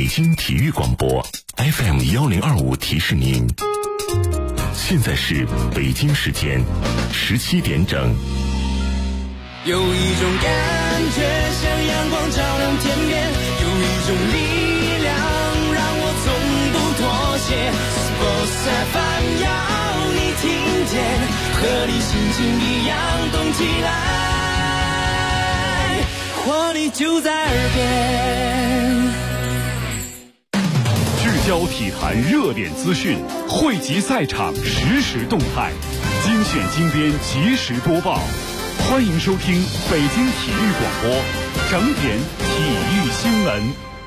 北京体育广播 FM1025提示您，现在是北京时间17点整。 有一种感觉像阳光照亮天边，有一种力量让我从不妥协。Sports FM 要你听见，和你心情一样动起来，活力就在耳边。 聚焦体坛热点资讯，汇集赛场实时动态，精选精编及时播报。欢迎收听北京体育广播整点体育新闻。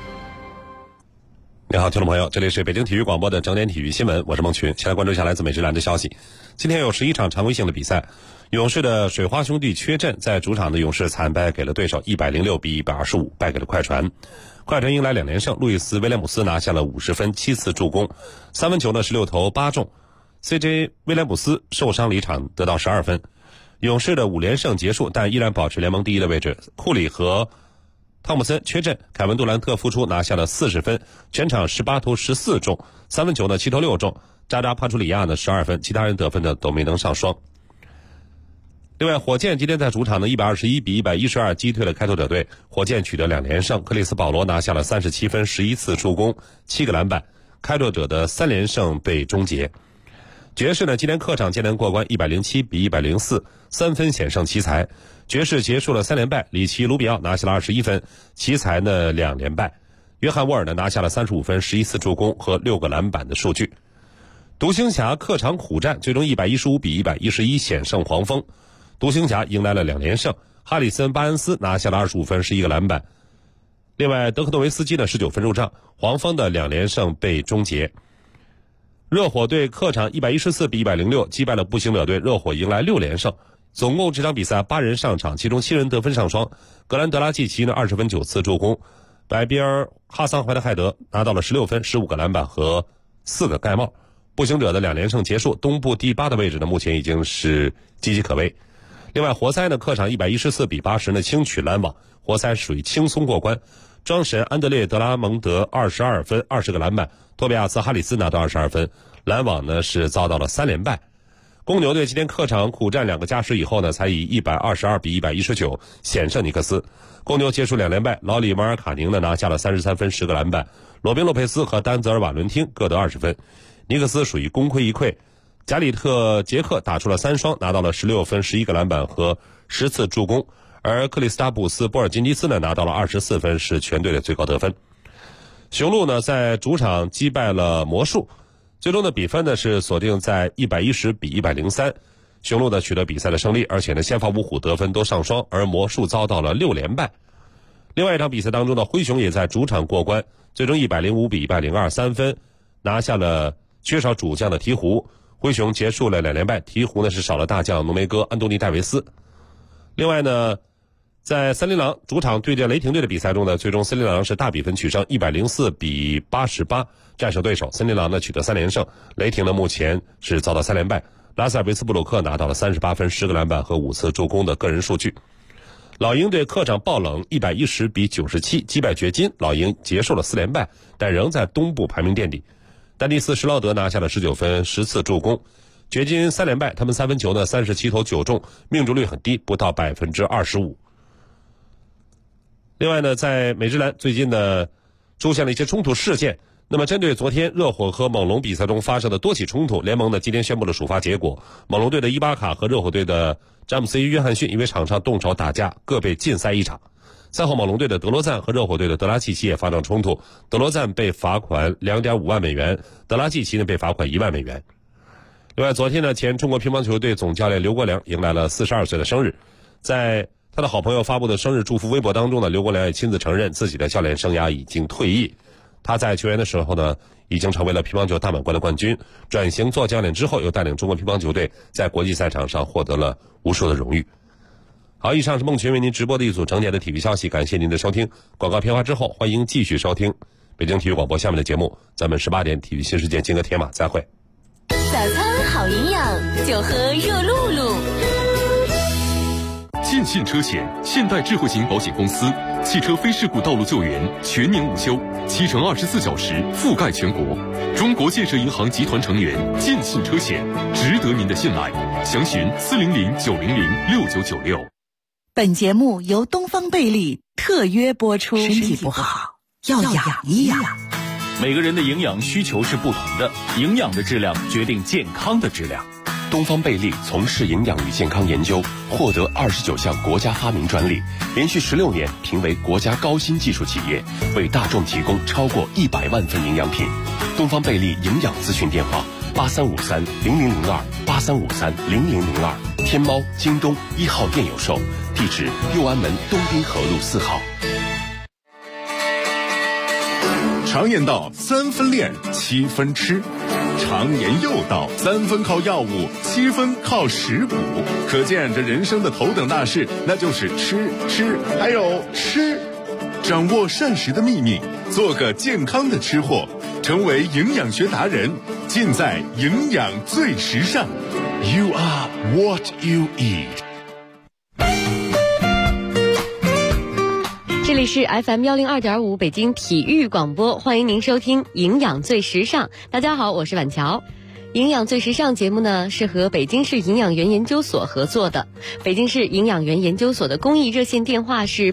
你好，听众朋友，这里是北京体育广播的整点体育新闻，我是孟群。先来关注一下来自美职篮的消息。今天有11场常规性的比赛，勇士的水花兄弟缺阵，在主场的勇士惨败给了对手106比125，败给了快船。快船迎来2连胜，路易斯·威廉姆斯拿下了50分，7次助攻，三分球呢16投8中。CJ 威廉姆斯受伤离场，得到12分。勇士的5连胜结束，但依然保持联盟第一的位置。库里和汤姆森缺阵，凯文杜兰特复出拿下了40分，全场18投14中，三分球呢7投6中。扎扎帕楚里亚呢12分，其他人得分的都没能上双。另外，火箭今天在主场呢121比112击退了开拓者队，火箭取得2连胜。克里斯保罗拿下了37分，11次助攻，7个篮板，开拓者的3连胜被终结。爵士呢今天客场艰难过关107比104，三分险胜奇才。爵士结束了3连败，里奇·卢比奥拿下了21分，奇才呢2连败。约翰·沃尔呢拿下了35分，11次助攻和6个篮板的数据。独行侠客场苦战，最终115比111险胜黄蜂。独行侠迎来了2连胜，哈里森·巴恩斯拿下了25分，11个篮板。另外，德克诺维斯基呢19分入账，黄蜂的2连胜被终结。热火队客场114比106击败了步行者队，热火迎来6连胜。总共这场比赛8人上场，其中7人得分上双。格兰德拉季奇呢20分9次助攻，白比尔哈桑怀特海德拿到了16分15个篮板和4个盖帽。步行者的2连胜结束，东部第8的位置呢目前已经是岌岌可危。另外，活塞呢客场114比80呢轻取篮网，活塞属于轻松过关。庄神安德烈德拉蒙德22分20个篮板，托比亚斯哈里斯拿到22分，篮网呢是遭到了3连败。公牛队今天客场苦战2个加时以后呢，才以122比119险胜尼克斯。公牛结束2连败，老里马尔卡宁呢拿下了33分10个篮板，罗宾洛佩斯和丹泽尔瓦伦汀各得20分。尼克斯属于功亏一篑，加里特杰克打出了3双，拿到了16分11个篮板和10次助攻，而克里斯塔布斯波尔津吉斯呢拿到了24分，是全队的最高得分。雄鹿呢在主场击败了魔术，最终的比分呢是锁定在110比103，雄鹿呢取得比赛的胜利，而且呢先发五虎得分都上双，而魔术遭到了6连败。另外一场比赛当中呢，灰熊也在主场过关，最终105比102三分拿下了缺少主将的鹈鹕，灰熊结束了2连败，鹈鹕呢是少了大将浓眉哥安东尼戴维斯。另外呢，在森林狼主场对阵雷霆队的比赛中呢，最终森林狼是大比分取胜104比88战胜对手，森林狼呢取得3连胜，雷霆呢目前是遭到3连败。拉塞尔维斯布鲁克拿到了38分10个篮板和5次助攻的个人数据。老鹰队客场爆冷110比97击败掘金，老鹰结束了4连败，但仍在东部排名垫底。丹尼斯·施劳德拿下了19分10次助攻，掘金3连败，他们三分球呢37投9中，命中率很低，不到25%。另外呢，在美职篮最近呢出现了一些冲突事件，那么针对昨天热火和猛龙比赛中发生的多起冲突，联盟呢今天宣布了处罚结果，猛龙队的伊巴卡和热火队的詹姆斯·约翰逊因为场上动手打架各被禁赛1场。赛后猛龙队的德罗赞和热火队的德拉季奇也发生冲突，德罗赞被罚款2.5万美元，德拉季奇呢被罚款1万美元。另外，昨天呢，前中国乒乓球队总教练刘国梁迎来了42岁的生日，在他的好朋友发布的生日祝福微博当中呢，刘国梁也亲自承认自己的教练生涯已经退役。他在球员的时候呢，已经成为了乒乓球大满贯的冠军，转型做教练之后，又带领中国乒乓球队在国际赛场上获得了无数的荣誉。好，以上是孟群为您直播的一组整点的体育消息，感谢您的收听。广告片花之后，欢迎继续收听北京体育广播下面的节目，咱们18点体育新世界金戈铁马再会。 早餐好营养，就喝热露露。 近电信车险，现代智慧型保险公司，汽车非事故道路救援全年无休，7乘24小时覆盖全国。中国建设银行集团成员，电信车险，值得您的信赖。详询400-900-6996。 本节目由东方贝利特约播出。身体不好要养一养。 每个人的营养需求是不同的，营养的质量决定健康的质量。 东方贝利从事营养与健康研究，获得29项国家发明专利，连续16年评为国家高新技术企业，为大众提供超过100万份营养品。东方贝利营养咨询电话8353-0002，8353-0002，天猫、京东1号店有售，地址右安门东滨河路4号。 常言道3分练7分吃，常言又道3分靠药物7分靠食补，可见这人生的头等大事那就是吃还有吃。掌握膳食的秘密，做个健康的吃货，成为营养学达人，尽在营养最时尚。 You are what you eat。 这里是 FM102.5 北京体育广播，欢迎您收听营养最时尚。大家好，我是婉乔。营养最时尚节目呢是和北京市营养园研究所合作的。北京市营养园研究所的公益热线电话是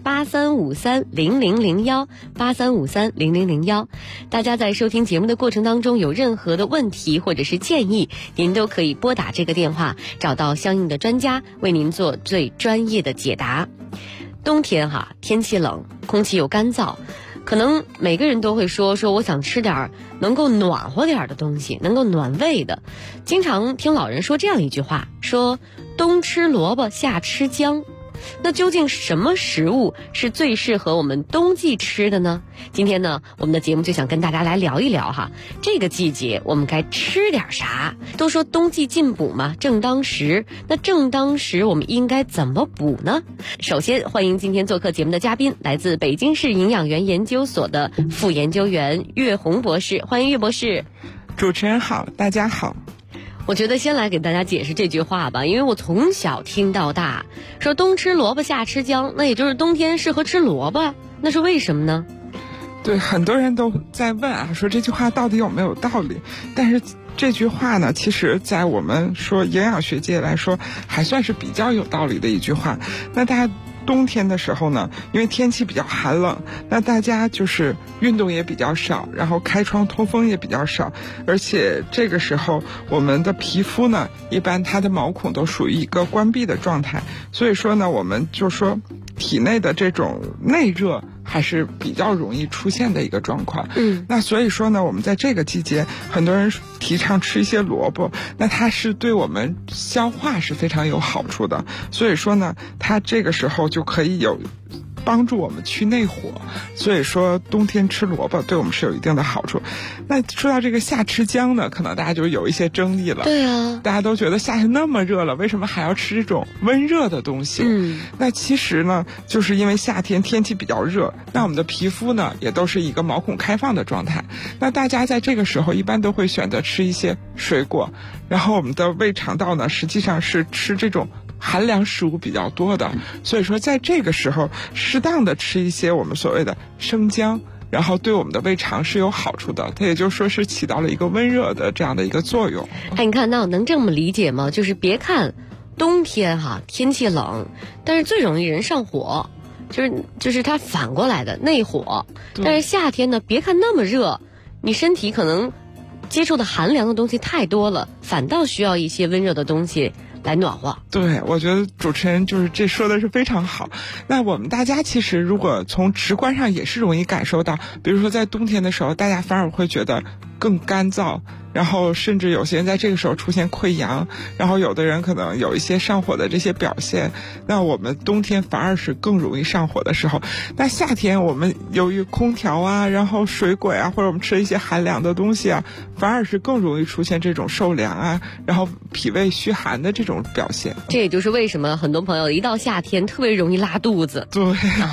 8353-0001，8353-0001。大家在收听节目的过程当中有任何的问题或者是建议，您都可以拨打这个电话，找到相应的专家为您做最专业的解答。冬天天气冷，空气又干燥，可能每个人都会说我想吃点能够暖和点的东西，能够暖胃的。经常听老人说这样一句话，说冬吃萝卜夏吃姜。那究竟什么食物是最适合我们冬季吃的呢？今天呢，我们的节目就想跟大家来聊一聊这个季节我们该吃点啥。都说冬季进补嘛，正当时。那正当时我们应该怎么补呢？首先欢迎今天做客节目的嘉宾，来自北京市营养园研究所的副研究员岳红博士。欢迎岳博士。 主持人好，大家好。 我觉得先来给大家解释这句话吧，因为我从小听到大，说冬吃萝卜夏吃姜，那也就是冬天适合吃萝卜，那是为什么呢？ 对，很多人都在问说这句话到底有没有道理？但是这句话呢，其实在我们说营养学界来说，还算是比较有道理的一句话。那大家冬天的时候呢，因为天气比较寒冷，那大家就是运动也比较少，然后开窗通风也比较少，而且这个时候我们的皮肤呢，一般它的毛孔都属于一个关闭的状态，所以说呢，我们就说体内的这种内热还是比较容易出现的一个状况。那所以说呢，我们在这个季节，很多人提倡吃一些萝卜，那它是对我们消化是非常有好处的，所以说呢，它这个时候就可以有帮助我们去内火，所以说冬天吃萝卜对我们是有一定的好处。那说到这个夏吃姜呢，可能大家就有一些争议了。 对啊， 大家都觉得夏天那么热了，为什么还要吃这种温热的东西？那其实呢，就是因为夏天天气比较热，那我们的皮肤呢也都是一个毛孔开放的状态，那大家在这个时候一般都会选择吃一些水果，然后我们的胃肠道呢实际上是吃这种寒凉食物比较多的，所以说在这个时候适当的吃一些我们所谓的生姜，然后对我们的胃肠是有好处的，它也就是说是起到了一个温热的这样的一个作用。 你看那我能这么理解吗？就是别看冬天天气冷，但是最容易人上火，就是它反过来的内火。但是夏天呢，别看那么热，你身体可能接触的寒凉的东西太多了，反倒需要一些温热的东西来暖和。 对，我觉得主持人就是这说的是非常好。那我们大家其实如果从直观上也是容易感受到，比如说在冬天的时候，大家反而会觉得更干燥，然后甚至有些人在这个时候出现溃疡，然后有的人可能有一些上火的这些表现。那我们冬天反而是更容易上火的时候，那夏天我们由于空调啊，然后水果啊，或者我们吃一些寒凉的东西啊，反而是更容易出现这种受凉啊，然后脾胃虚寒的这种表现。 这也就是为什么很多朋友一到夏天特别容易拉肚子。 对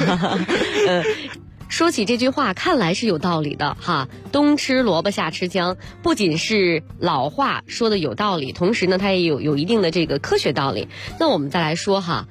说起这句话，看来是有道理的冬吃萝卜夏吃姜，不仅是老话说的有道理，同时呢它也有一定的这个科学道理。那我们再来说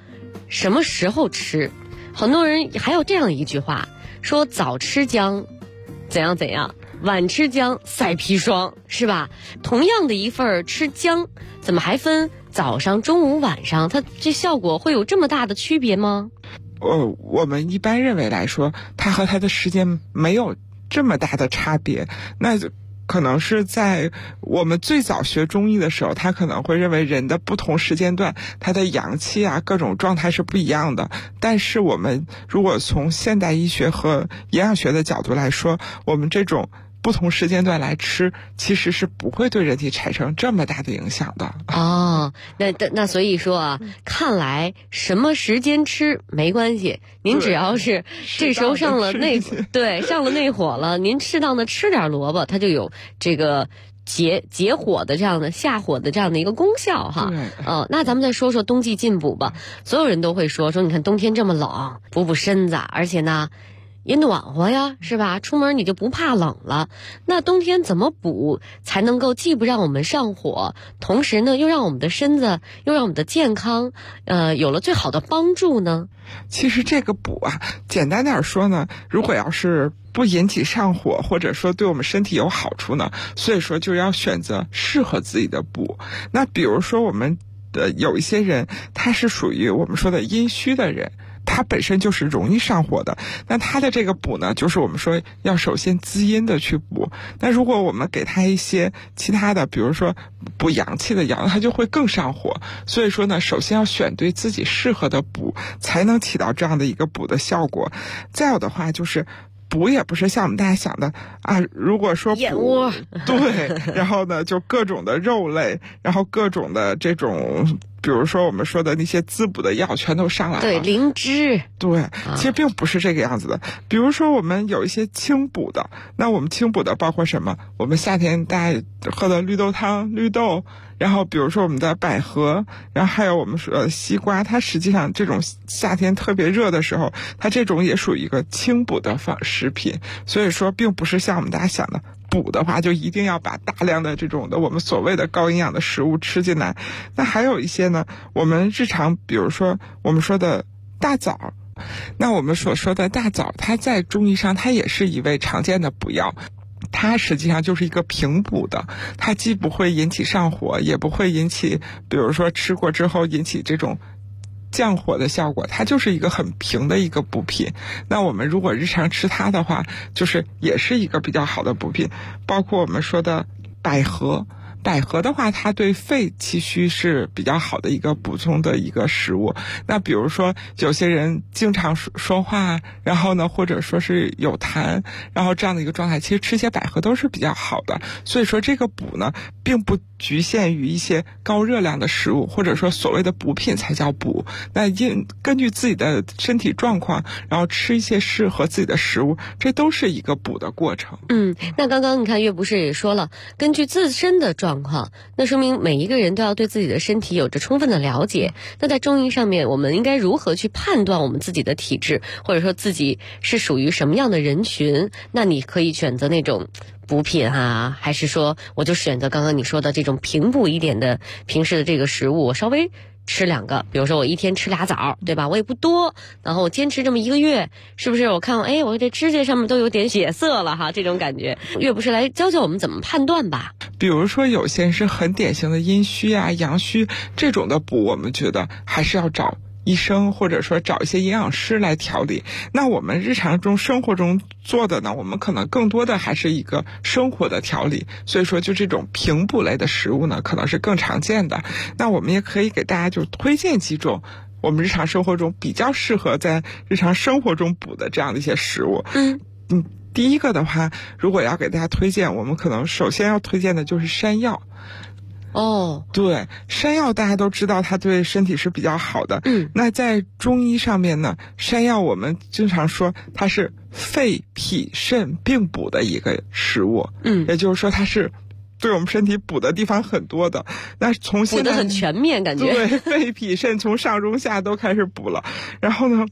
什么时候吃？很多人还有这样一句话，说早吃姜怎样怎样，晚吃姜赛砒霜，是吧？同样的一份吃姜，怎么还分早上、中午、晚上？它这效果会有这么大的区别吗？ 我们一般认为来说，它和它的时间没有这么大的差别。那可能是在我们最早学中医的时候，他可能会认为人的不同时间段，他的阳气啊各种状态是不一样的。但是我们如果从现代医学和营养学的角度来说，我们这种不同时间段来吃，其实是不会对人体产生这么大的影响的。 哦，那所以说啊，看来什么时间吃没关系，您只要是这时候上了内火了，您适当的吃点萝卜，它就有这个解火的这样的下火的这样的一个功效哈。那咱们再说说冬季进补吧。所有人都会说你看冬天这么冷，补补身子，而且呢也暖和呀，是吧？出门你就不怕冷了。那冬天怎么补才能够既不让我们上火，同时呢又让我们的身子，又让我们的健康有了最好的帮助呢？ 其实这个补啊，简单点说呢，如果要是不引起上火，或者说对我们身体有好处呢，所以说就要选择适合自己的补。那比如说我们有一些人，他是属于我们说的阴虚的人，它本身就是容易上火的。那它的这个补呢，就是我们说要首先滋阴的去补。那如果我们给它一些其他的，比如说补阳气的药，它就会更上火。所以说呢，首先要选对自己适合的补，才能起到这样的一个补的效果。再有的话就是补也不是像我们大家想的啊，如果说燕窝， 对，然后呢就各种的肉类，然后各种的这种比如说我们说的那些滋补的药全都上来了， 对，灵芝， 对，其实并不是这个样子的。比如说我们有一些清补的，那我们清补的包括什么？我们夏天大家喝的绿豆汤、绿豆，然后比如说我们的百合，然后还有我们说西瓜，它实际上这种夏天特别热的时候，它这种也属于一个清补的食品。所以说并不是像我们大家想的补的话就一定要把大量的这种的我们所谓的高营养的食物吃进来。那还有一些呢，我们日常比如说我们说的大枣，那我们所说的大枣，它在中医上它也是一味常见的补药，它实际上就是一个平补的，它既不会引起上火，也不会引起比如说吃过之后引起这种降火的效果，它就是一个很平的一个补品。那我们如果日常吃它的话，就是也是一个比较好的补品。包括我们说的百合，百合的话它对肺气虚是比较好的一个补充的一个食物。那比如说有些人经常说话，然后呢或者说是有痰，然后这样的一个状态，其实吃些百合都是比较好的。所以说这个补呢并不局限于一些高热量的食物，或者说所谓的补品才叫补。那根据自己的身体状况，然后吃一些适合自己的食物，这都是一个补的过程。 那刚刚你看岳博士也说了，根据自身的状况，那说明每一个人都要对自己的身体有着充分的了解。那在中医上面，我们应该如何去判断我们自己的体质，或者说自己是属于什么样的人群？那你可以选择那种补品啊，还是说我就选择刚刚你说的这种平补一点的平时的这个食物，我稍微吃2个，比如说我一天吃2枣，对吧？我也不多，然后我坚持这么1个月，是不是我看我这指甲上面都有点血色了哈，这种感觉。岳博士来教教我们怎么判断吧。 比如说有些人是很典型的阴虚啊、阳虚，这种的补我们觉得还是要找医生，或者说找一些营养师来调理。那我们日常中生活中做的呢，我们可能更多的还是一个生活的调理，所以说就这种平补类的食物呢可能是更常见的。那我们也可以给大家就推荐几种我们日常生活中比较适合在日常生活中补的这样的一些食物。第一个的话，如果要给大家推荐，我们可能首先要推荐的就是山药。对，山药大家都知道它对身体是比较好的。那在中医上面呢，山药我们经常说它是肺脾肾并补的一个食物。也就是说它是对我们身体补的地方很多的。那从现在补得很全面，感觉对，肺脾肾从上中下都开始补了。然后呢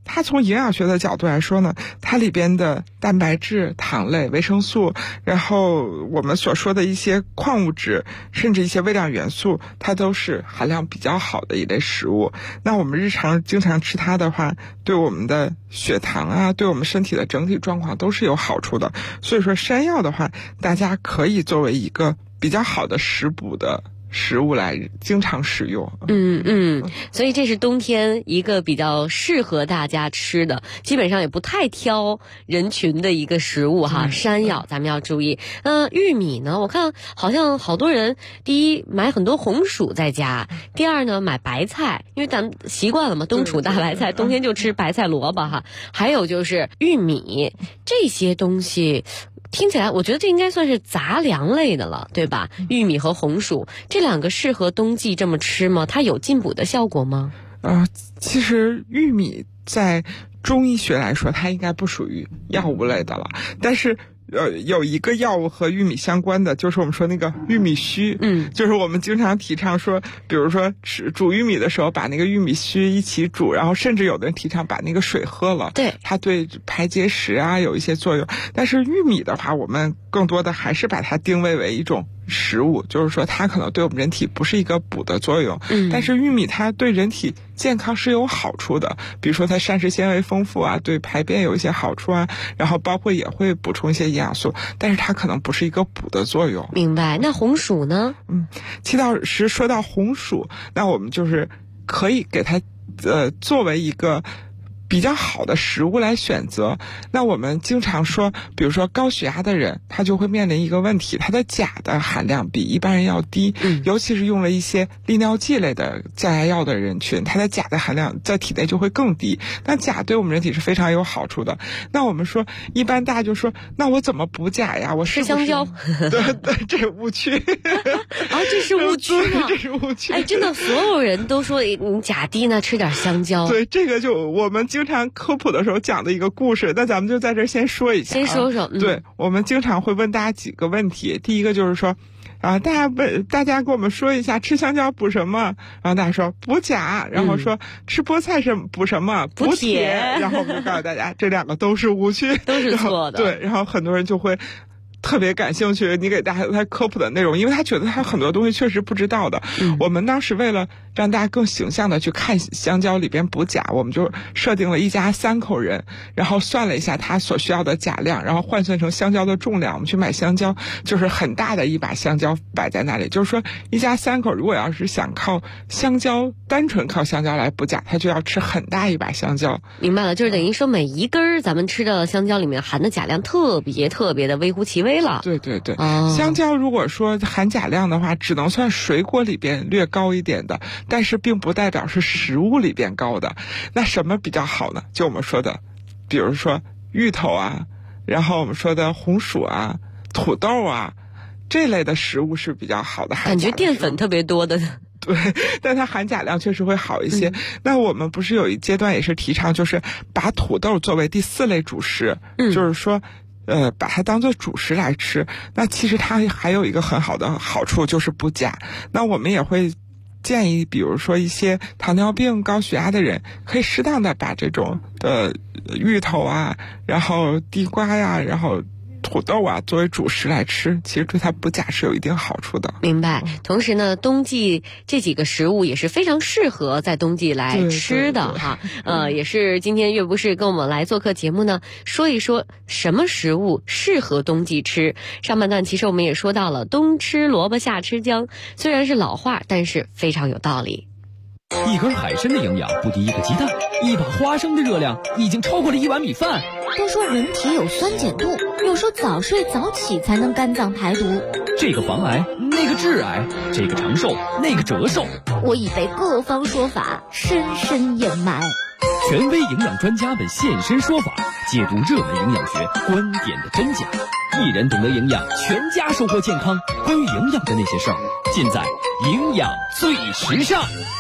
它从营养学的角度来说呢，它里边的蛋白质、糖类、维生素，然后我们所说的一些矿物质，甚至一些微量元素，它都是含量比较好的一类食物。那我们日常经常吃它的话，对我们的血糖啊，对我们身体的整体状况都是有好处的。所以说山药的话，大家可以作为一个比较好的食补的食物来经常使用。 所以这是冬天一个比较适合大家吃的，基本上也不太挑人群的一个食物哈。山药咱们要注意。玉米呢，我看好像好多人第一买很多红薯在家，第二呢买白菜，因为咱们习惯了嘛，冬储大白菜，冬天就吃白菜萝卜哈。还有就是玉米这些东西。听起来我觉得这应该算是杂粮类的了，对吧？玉米和红薯这两个适合冬季这么吃吗？它有进补的效果吗？ 其实玉米在中医学来说，它应该不属于药物类的了，但是有一个药物和玉米相关的，就是我们说那个玉米须，就是我们经常提倡说，比如说煮玉米的时候，把那个玉米须一起煮，然后甚至有的人提倡把那个水喝了， 对， 它对排结石啊有一些作用。但是玉米的话，我们更多的还是把它定位为一种食物，就是说它可能对我们人体不是一个补的作用，但是玉米它对人体健康是有好处的，比如说它膳食纤维丰富啊，对排便有一些好处啊，然后包括也会补充一些营养素，但是它可能不是一个补的作用。 明白。那红薯呢？ 七到十说到红薯，那我们就是可以给它作为一个比较好的食物来选择。那我们经常说，比如说高血压的人，他就会面临一个问题，他的钾的含量比一般人要低，尤其是用了一些利尿剂类的降压药的人群，他的钾的含量在体内就会更低。那钾对我们人体是非常有好处的。那我们说，一般大家就说，那我怎么补钾呀？我吃香蕉。 对，这是误区。 这是误区吗？ 这是误区。 真的，所有人都说你钾低呢，吃点香蕉。 对，这个就我们经常科普的时候讲的一个故事，那咱们就在这儿先说一下。 先说说。 对，我们经常会问大家几个问题。第一个就是说，大家跟我们说一下吃香蕉补什么？然后大家说补钾，然后说吃菠菜是补什么？ 补铁。 然后我们就告诉大家，这两个都是误区， 都是错的。 对，然后很多人就会特别感兴趣你给大家他科普的内容，因为他觉得他很多东西确实不知道的。我们当时为了让大家更形象的去看香蕉里边补钾，我们就设定了一家3口人，然后算了一下他所需要的钾量，然后换算成香蕉的重量，我们去买香蕉，就是很大的一把香蕉摆在那里，就是说一家3口如果要是想靠香蕉单纯靠香蕉来补钾，他就要吃很大一把香蕉。 明白了，就是等于说每一根咱们吃的香蕉里面含的钾量特别特别的微乎其微了。 对，香蕉如果说含钾量的话，只能算水果里边略高一点的，但是并不代表是食物里边高的。那什么比较好呢？就我们说的，比如说芋头啊，然后我们说的红薯啊、土豆啊，这类的食物是比较好的。 感觉淀粉特别多的。 对，但它含钾量确实会好一些。那我们不是有一阶段也是提倡，就是把土豆作为第4类主食，就是说把它当做主食来吃。那其实它还有一个很好的好处，就是补钾。那我们也会建议，比如说一些糖尿病、高血压的人，可以适当的把这种芋头啊，然后地瓜呀，然后土豆啊作为主食来吃，其实对它补钾是有一定好处的。 明白。同时呢，冬季这几个食物也是非常适合在冬季来吃的哈。也是今天岳博士跟我们来做客节目呢，说一说什么食物适合冬季吃。上半段其实我们也说到了冬吃萝卜夏吃姜，虽然是老话，但是非常有道理。 一根海参的营养不敌一个鸡蛋，一把花生的热量已经超过了1碗米饭。 都说人体有酸碱度，有说早睡早起才能肝脏排毒， 这个防癌，那个致癌，这个长寿，那个折寿。 我已被各方说法深深掩埋。 权威营养专家们现身说法，解读热门营养学观点的真假。一人懂得营养，全家收获健康。关于营养的那些事儿，尽在营养最时尚。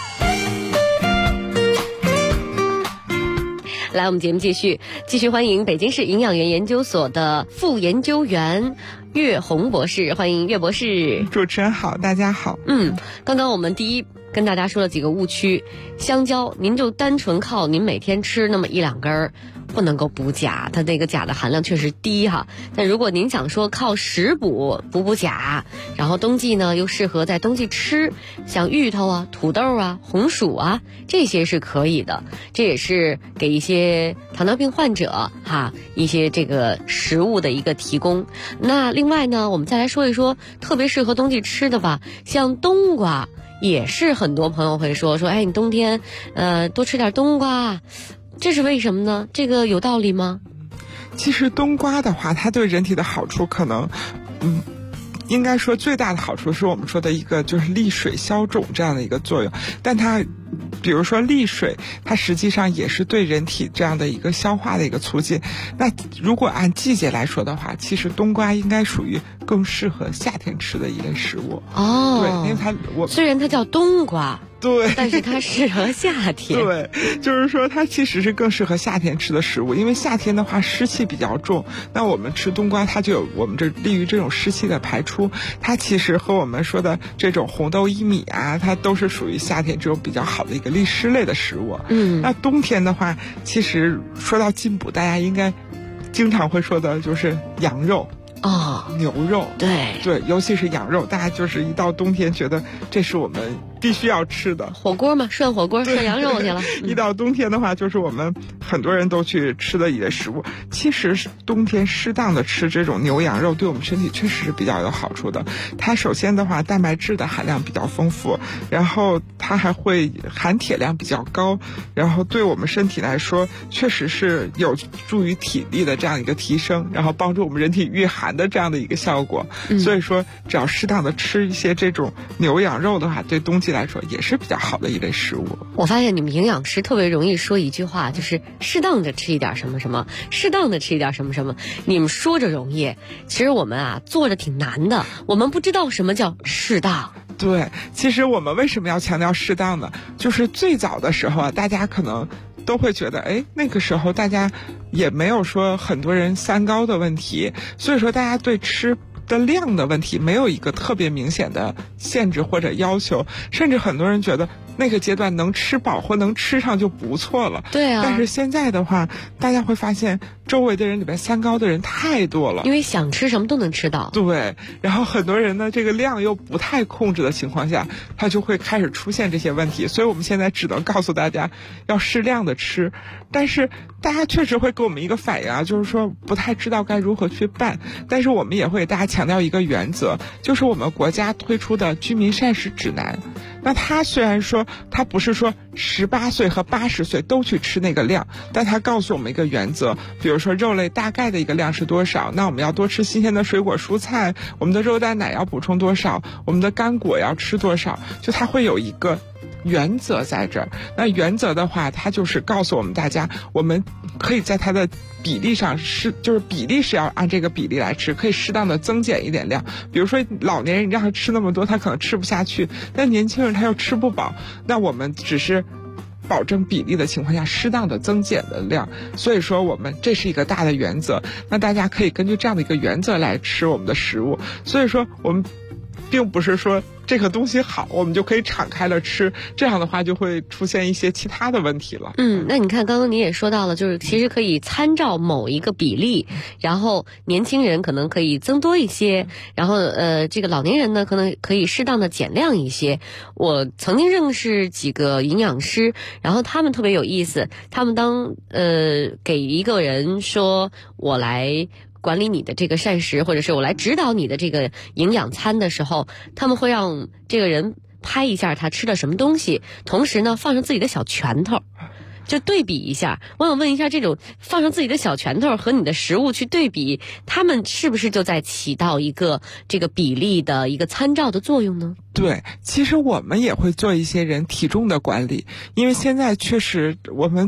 来，我们节目继续欢迎北京市营养院研究所的副研究员岳红博士，欢迎岳博士。 主持人好，大家好。 刚刚我们第一跟大家说了几个误区。香蕉，您就单纯靠您每天吃那么1-2根儿，不能够补钾，它那个钾的含量确实低哈。但如果您想说靠食补补钾，然后冬季呢又适合在冬季吃，像芋头啊、土豆啊、红薯啊，这些是可以的。这也是给一些糖尿病患者一些这个食物的一个提供。那另外呢，我们再来说一说特别适合冬季吃的吧，像冬瓜。也是很多朋友会说哎，你冬天多吃点冬瓜，这是为什么呢？这个有道理吗？ 其实冬瓜的话，它对人体的好处可能应该说最大的好处是我们说的一个就是利水消肿这样的一个作用，但它比如说利水，它实际上也是对人体这样的一个消化的一个促进。那如果按季节来说的话，其实冬瓜应该属于更适合夏天吃的一类食物。对，因为虽然它叫冬瓜， 对， 但是它适合夏天。 对，就是说它其实是更适合夏天吃的食物，因为夏天的话湿气比较重，那我们吃冬瓜它就有我们这利于这种湿气的排出。它其实和我们说的这种红豆薏米啊，它都是属于夏天这种比较好的一个利湿类的食物。那冬天的话，其实说到进补，大家应该经常会说的就是羊肉。牛肉，对，尤其是羊肉，大家就是一到冬天觉得这是我们必须要吃的火锅嘛，涮火锅涮羊肉去了。 一到冬天的话，就是我们很多人都去吃的一类食物。其实冬天适当的吃这种牛羊肉，对我们身体确实是比较有好处的。它首先的话，蛋白质的含量比较丰富，然后它还会含铁量比较高，然后对我们身体来说，确实是有助于体力的这样一个提升，然后帮助我们人体御寒的这样的一个效果。所以说只要适当的吃一些这种牛羊肉的话，对冬季来说也是比较好的一类食物。 我发现你们营养师特别容易说一句话，就是适当的吃一点什么什么，适当的吃一点什么什么。你们说着容易，其实我们做着挺难的，我们不知道什么叫适当。 对，其实我们为什么要强调适当呢？就是最早的时候大家可能都会觉得那个时候大家也没有说很多人三高的问题，所以说大家对吃的量的问题没有一个特别明显的限制或者要求，甚至很多人觉得那个阶段能吃饱或能吃上就不错了。 对啊， 但是现在的话，大家会发现周围的人里边三高的人太多了， 因为想吃什么都能吃到。 对，然后很多人呢，这个量又不太控制的情况下，他就会开始出现这些问题。所以我们现在只能告诉大家要适量的吃，但是大家确实会给我们一个反应就是说不太知道该如何去办。但是我们也会给大家强调一个原则，就是我们国家推出的居民膳食指南。那它虽然说它不是说18岁和80岁都去吃那个量，但它告诉我们一个原则，比如说肉类大概的一个量是多少，那我们要多吃新鲜的水果蔬菜，我们的肉蛋奶要补充多少，我们的干果要吃多少，就它会有一个原则在这儿。那原则的话，它就是告诉我们大家，我们可以在它的比例上就是比例是要按这个比例来吃，可以适当的增减一点量。比如说老年人你让他吃那么多，他可能吃不下去，但年轻人他又吃不饱，那我们只是保证比例的情况下适当的增减的量。所以说我们这是一个大的原则，那大家可以根据这样的一个原则来吃我们的食物。所以说我们并不是说这个东西好我们就可以敞开了吃，这样的话就会出现一些其他的问题了。 那你看刚刚你也说到了，就是其实可以参照某一个比例，然后年轻人可能可以增多一些，然后这个老年人呢可能可以适当的减量一些。我曾经认识几个营养师，然后他们特别有意思，他们当给一个人说我来管理你的这个膳食，或者是我来指导你的这个营养餐的时候，他们会让这个人拍一下他吃的什么东西，同时呢放上自己的小拳头，就对比一下。我想问一下，这种放上自己的小拳头和你的食物去对比，他们是不是就在起到一个这个比例的一个参照的作用呢？ 对，其实我们也会做一些人体重的管理，因为现在确实我们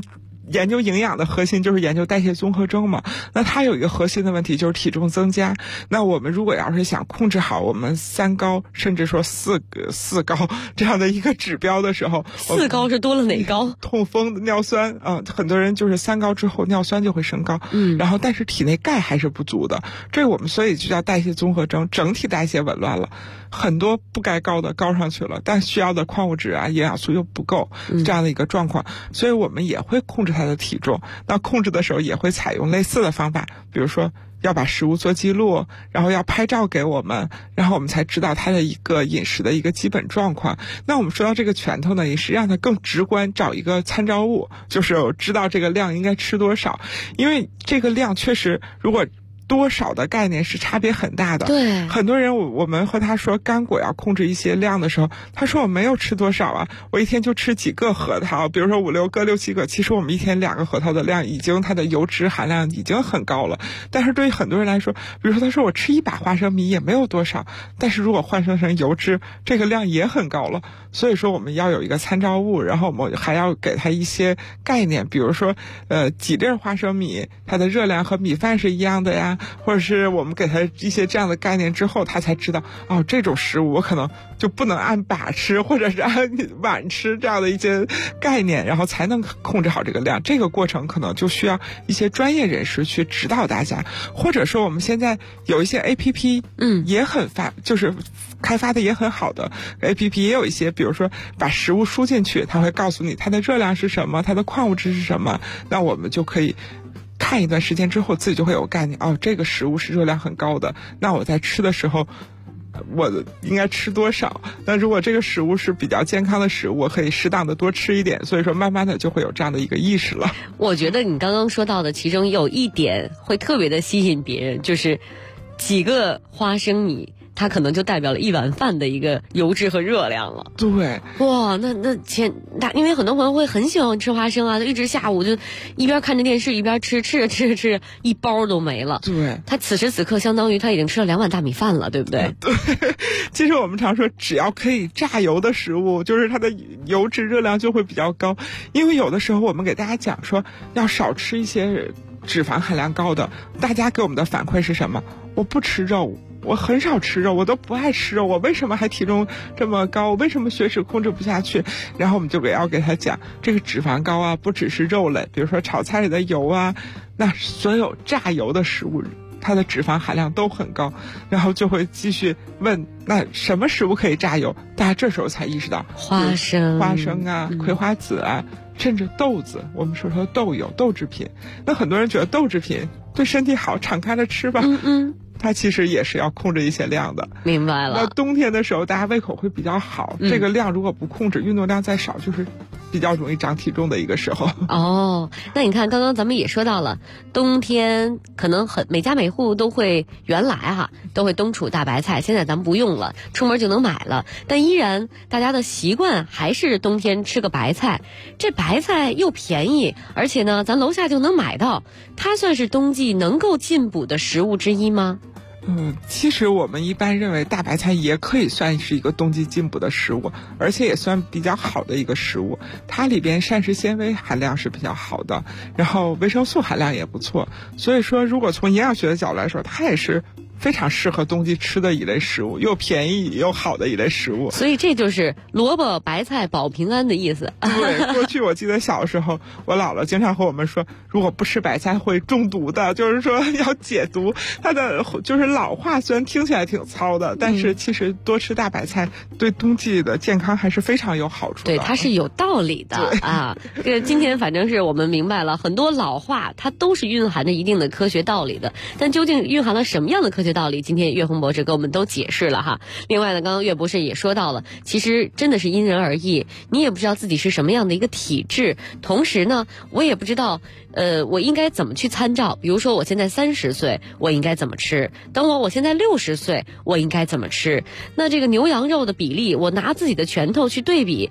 研究营养的核心就是研究代谢综合征嘛，那它有一个核心的问题就是体重增加。那我们如果要是想控制好我们3高甚至说四高这样的一个指标的时候 ，4高是多了哪高？ 痛风、尿酸很多人就是3高之后尿酸就会升高，然后但是体内钙还是不足的，这个我们所以就叫代谢综合征，整体代谢紊乱了，很多不该高的高上去了，但需要的矿物质啊、营养素又不够，这样的一个状况，所以我们也会控制它的体重。那控制的时候也会采用类似的方法，比如说要把食物做记录，然后要拍照给我们，然后我们才知道它的一个饮食的一个基本状况。那我们说到这个拳头呢，也是让它更直观，找一个参照物，就是知道这个量应该吃多少，因为这个量确实如果多少的概念是差别很大的。 对， 很多人我们和他说干果要控制一些量的时候，他说我没有吃多少啊，我一天就吃几个核桃，比如说5、6个、6、7个，其实我们一天2个核桃的量已经它的油脂含量已经很高了。但是对于很多人来说，比如说他说我吃1把花生米也没有多少，但是如果换算成油脂，这个量也很高了。所以说我们要有一个参照物，然后我们还要给他一些概念，比如说几粒花生米它的热量和米饭是一样的呀，或者是我们给他一些这样的概念之后，他才知道这种食物我可能就不能按把吃或者是按碗吃这样的一些概念，然后才能控制好这个量。这个过程可能就需要一些专业人士去指导大家，或者说我们现在有一些 APP 也很就是开发的也很好的 APP， 也有一些比如说把食物输进去，它会告诉你它的热量是什么，它的矿物质是什么，那我们就可以看一段时间之后自己就会有概念，这个食物是热量很高的，那我在吃的时候我应该吃多少。那如果这个食物是比较健康的食物，我可以适当的多吃一点，所以说慢慢的就会有这样的一个意识了。 我觉得你刚刚说到的其中有一点会特别的吸引别人，就是几个花生米它可能就代表了1碗饭的一个油脂和热量了。 对， 哇，那因为很多朋友会很喜欢吃花生啊，一直下午就一边看着电视一边吃着一包都没了。 对， 他此时此刻相当于他已经吃了2碗大米饭了，对不对？ 对，其实我们常说只要可以榨油的食物，就是它的油脂热量就会比较高，因为有的时候我们给大家讲说要少吃一些脂肪含量高的，大家给我们的反馈是什么？我不吃肉，我很少吃肉，我都不爱吃肉，我为什么还体重这么高？我为什么血脂控制不下去？然后我们就要给他讲，这个脂肪高啊，不只是肉类，比如说炒菜里的油啊，那所有榨油的食物它的脂肪含量都很高，然后就会继续问，那什么食物可以榨油？大家这时候才意识到花生啊、葵花籽啊，甚至豆子，我们说豆油、豆制品。那很多人觉得豆制品对身体好，敞开着吃吧。它其实也是要控制一些量的。 明白了。 那冬天的时候大家胃口会比较好，这个量如果不控制，运动量再少，就是比较容易长体重的一个时候。 那你看刚刚咱们也说到了，冬天可能每家每户都会原来都会冬储大白菜，现在咱们不用了，出门就能买了，但依然大家的习惯还是冬天吃个白菜。这白菜又便宜，而且呢咱楼下就能买到，它算是冬季能够进补的食物之一吗？ 其实我们一般认为大白菜也可以算是一个冬季进补的食物，而且也算比较好的一个食物。它里边膳食纤维含量是比较好的，然后维生素含量也不错。所以说如果从营养学的角度来说，它也是非常适合冬季吃的一类食物，又便宜又好的一类食物。 所以这就是萝卜白菜保平安的意思。 对，过去我记得小时候我姥姥经常和我们说，如果不吃白菜会中毒的，就是说要解毒。它的就是老话虽然听起来挺糙的，但是其实多吃大白菜对冬季的健康还是非常有好处的。 对，它是有道理的啊。这个今天反正是我们明白了，很多老话它都是蕴含着一定的科学道理的，但究竟蕴含了什么样的科学道理，今天岳红博士给我们都解释了哈。另外呢，刚刚岳博士也说到了，其实真的是因人而异，你也不知道自己是什么样的一个体质，同时呢我也不知道我应该怎么去参照。比如说我现在30岁我应该怎么吃，等我现在60岁我应该怎么吃。那这个牛羊肉的比例，我拿自己的拳头去对比，